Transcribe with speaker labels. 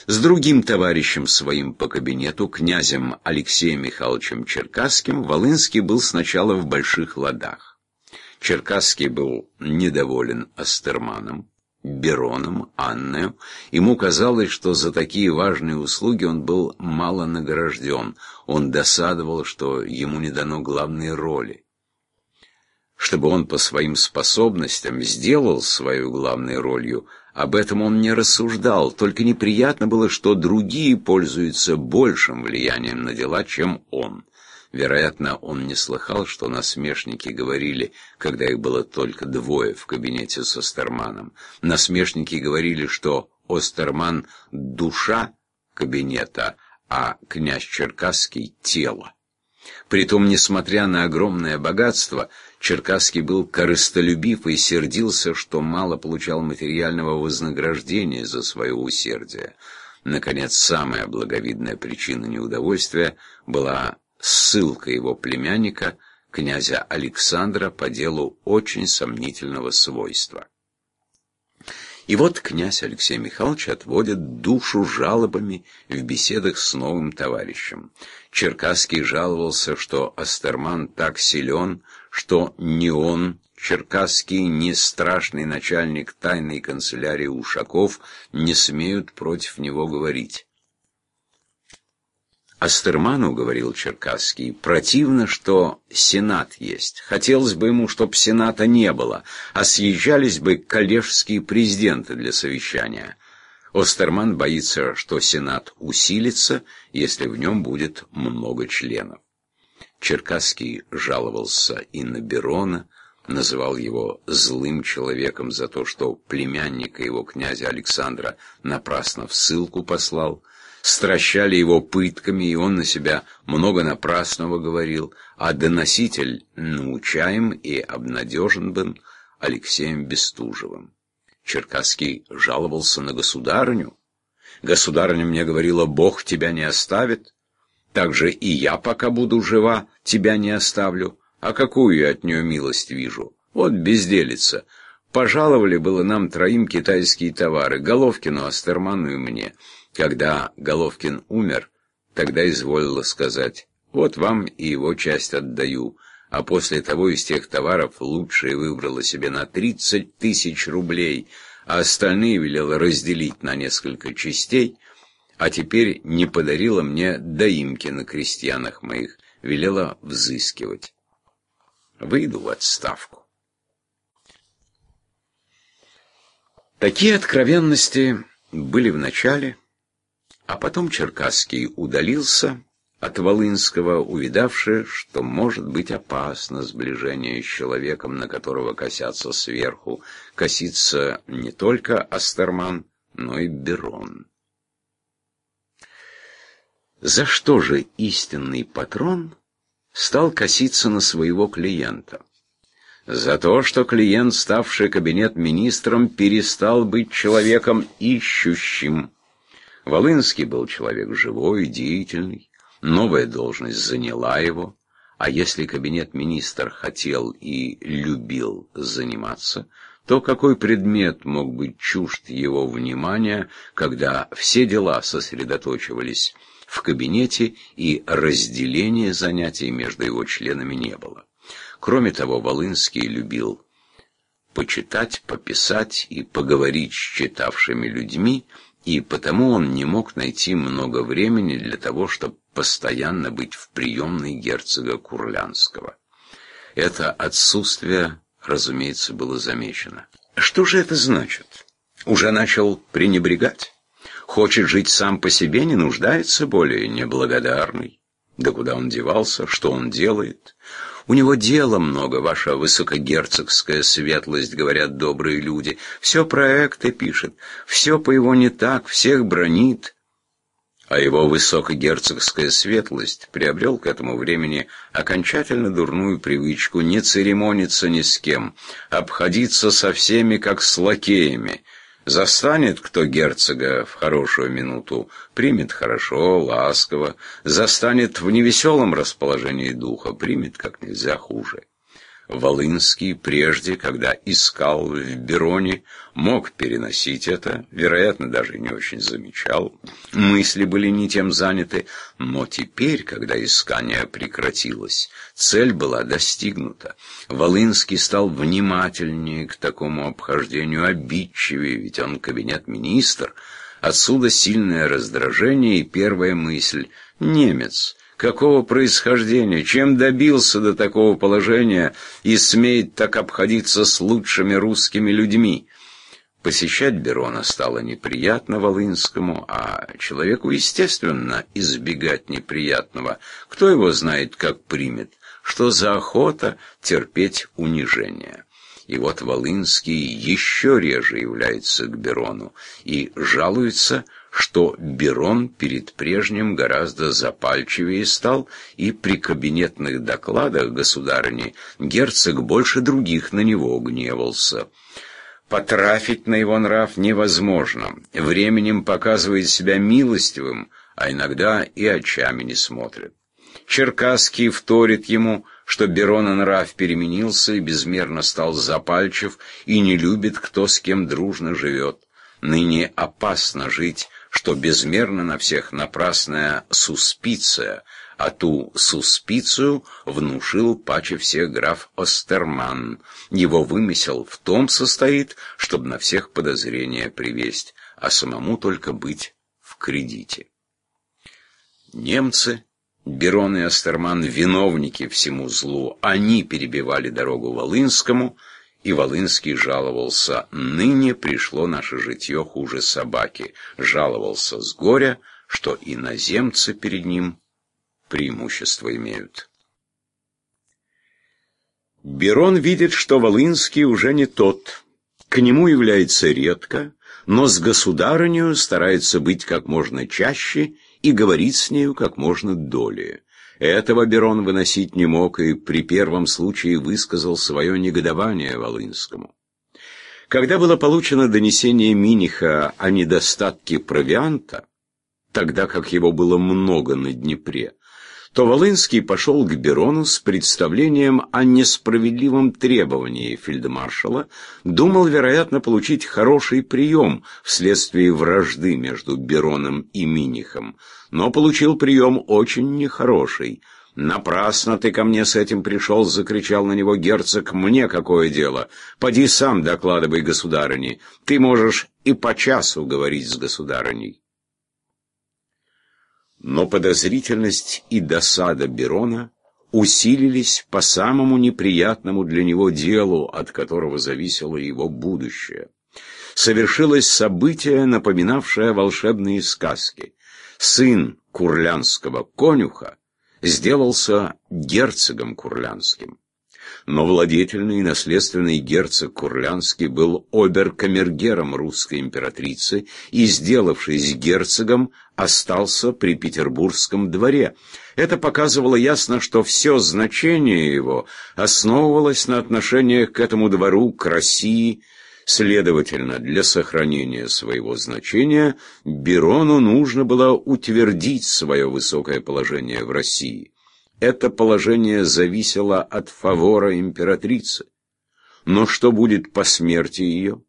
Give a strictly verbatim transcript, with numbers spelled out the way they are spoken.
Speaker 1: С другим товарищем своим по кабинету, князем Алексеем Михайловичем Черкасским, Волынский был сначала в больших ладах. Черкасский был недоволен Остерманом, Бероном, Анною. Ему казалось, что за такие важные услуги он был мало награжден. Он досадовал, что ему не дано главной роли. Чтобы он по своим способностям сделал свою главной ролью, об этом он не рассуждал, только неприятно было, что другие пользуются большим влиянием на дела, чем он. Вероятно, он не слыхал, что насмешники говорили, когда их было только двое в кабинете с Остерманом. Насмешники говорили, что Остерман — душа кабинета, а князь Черкасский — тело. Притом, несмотря на огромное богатство, Черкасский был корыстолюбив и сердился, что мало получал материального вознаграждения за свое усердие. Наконец, самая благовидная причина неудовольствия была ссылка его племянника, князя Александра, по делу очень сомнительного свойства. И вот князь Алексей Михайлович отводит душу жалобами в беседах с новым товарищем. Черкасский жаловался, что Остерман так силен, что ни он, Черкасский, ни страшный начальник тайной канцелярии Ушаков не смеют против него говорить. Остерману, говорил Черкасский, противно, что сенат есть. Хотелось бы ему, чтоб сената не было, а съезжались бы коллежские президенты для совещания. Остерман боится, что сенат усилится, если в нем будет много членов. Черкасский жаловался и на Берона, называл его злым человеком за то, что племянника его, князя Александра, напрасно в ссылку послал. Стращали его пытками, и он на себя много напрасного говорил, а доноситель научаем и обнадежен был Алексеем Бестужевым. Черкасский жаловался на государыню. Государыня мне говорила: «Бог тебя не оставит. Так же и я, пока буду жива, тебя не оставлю. А какую я от нее милость вижу? Вот безделица. Пожаловали было нам троим китайские товары, Головкину, Остерману и мне. Когда Головкин умер, тогда изволила сказать: вот вам и его часть отдаю, а после того из тех товаров лучшие выбрала себе на тридцать тысяч рублей, а остальные велела разделить на несколько частей, а теперь не подарила мне доимки на крестьянах моих, велела взыскивать. Выйду в отставку». Такие откровенности были в начале. А потом Черкасский удалился от Волынского, увидавши, что может быть опасно сближение с человеком, на которого косятся сверху. Косится не только Остерман, но и Берон. За что же истинный патрон стал коситься на своего клиента? За то, что клиент, ставший кабинет-министром, перестал быть человеком ищущим. Волынский был человек живой, деятельный, новая должность заняла его, а если кабинет-министр хотел и любил заниматься, то какой предмет мог быть чужд его внимания, когда все дела сосредоточивались в кабинете и разделения занятий между его членами не было. Кроме того, Волынский любил почитать, пописать и поговорить с читавшими людьми, и потому он не мог найти много времени для того, чтобы постоянно быть в приемной герцога Курлянского. Это отсутствие, разумеется, было замечено. Что же это значит? Уже начал пренебрегать? Хочет жить сам по себе, не нуждается более, неблагодарный. Да куда он девался, что он делает? У него дела много, ваша высокогерцогская светлость, говорят добрые люди. Все проекты пишет, все по его не так, всех бронит. А его высокогерцогская светлость приобрел к этому времени окончательно дурную привычку не церемониться ни с кем, обходиться со всеми, как с лакеями. Застанет кто герцога в хорошую минуту, примет хорошо, ласково, застанет в невеселом расположении духа, примет как нельзя хуже. Волынский прежде, когда искал в Бероне, мог переносить это, вероятно, даже не очень замечал, мысли были не тем заняты, но теперь, когда искание прекратилось, цель была достигнута. Волынский стал внимательнее к такому обхождению, обидчивее, ведь он кабинет-министр. Отсюда сильное раздражение и первая мысль — немец. Какого происхождения, чем добился до такого положения и смеет так обходиться с лучшими русскими людьми? Посещать Берона стало неприятно Волынскому, а человеку, естественно, избегать неприятного. Кто его знает, как примет, что за охота терпеть унижение. И вот Волынский еще реже является к Берону и жалуется, что Берон перед прежним гораздо запальчивее стал, и при кабинетных докладах государыни герцог больше других на него гневался. Потрафить на его нрав невозможно, временем показывает себя милостивым, а иногда и очами не смотрит. Черкасский вторит ему, что Берона нрав переменился и безмерно стал запальчив, и не любит, кто с кем дружно живет. Ныне опасно жить, что безмерно на всех напрасная суспиция, а ту суспицию внушил паче всех граф Остерман. Его вымысел в том состоит, чтобы на всех подозрения привесть, а самому только быть в кредите. Немцы, Берон и Остерман, виновники всему злу, они перебивали дорогу Волынскому, и Волынский жаловался: «Ныне пришло наше житье хуже собаки», жаловался с горя, что иноземцы перед ним преимущество имеют. Берон видит, что Волынский уже не тот, к нему является редко, но с государынею старается быть как можно чаще и говорить с нею как можно долее. Этого Берон выносить не мог и при первом случае высказал свое негодование Волынскому. Когда было получено донесение Миниха о недостатке провианта, тогда как его было много на Днепре, то Волынский пошел к Берону с представлением о несправедливом требовании фельдмаршала, думал, вероятно, получить хороший прием вследствие вражды между Бероном и Минихом, но получил прием очень нехороший. «Напрасно ты ко мне с этим пришел», — закричал на него герцог, — «мне какое дело? Поди сам докладывай государыне, ты можешь и по часу говорить с государыней». Но подозрительность и досада Берона усилились по самому неприятному для него делу, от которого зависело его будущее. Совершилось событие, напоминавшее волшебные сказки. Сын курлянского конюха сделался герцогом курлянским. Но владетельный и наследственный герцог Курлянский был обер-камергером русской императрицы и, сделавшись герцогом, остался при петербургском дворе. Это показывало ясно, что все значение его основывалось на отношениях к этому двору, к России. Следовательно, для сохранения своего значения Берону нужно было утвердить свое высокое положение в России. Это положение зависело от фавора императрицы. Но что будет по смерти ее?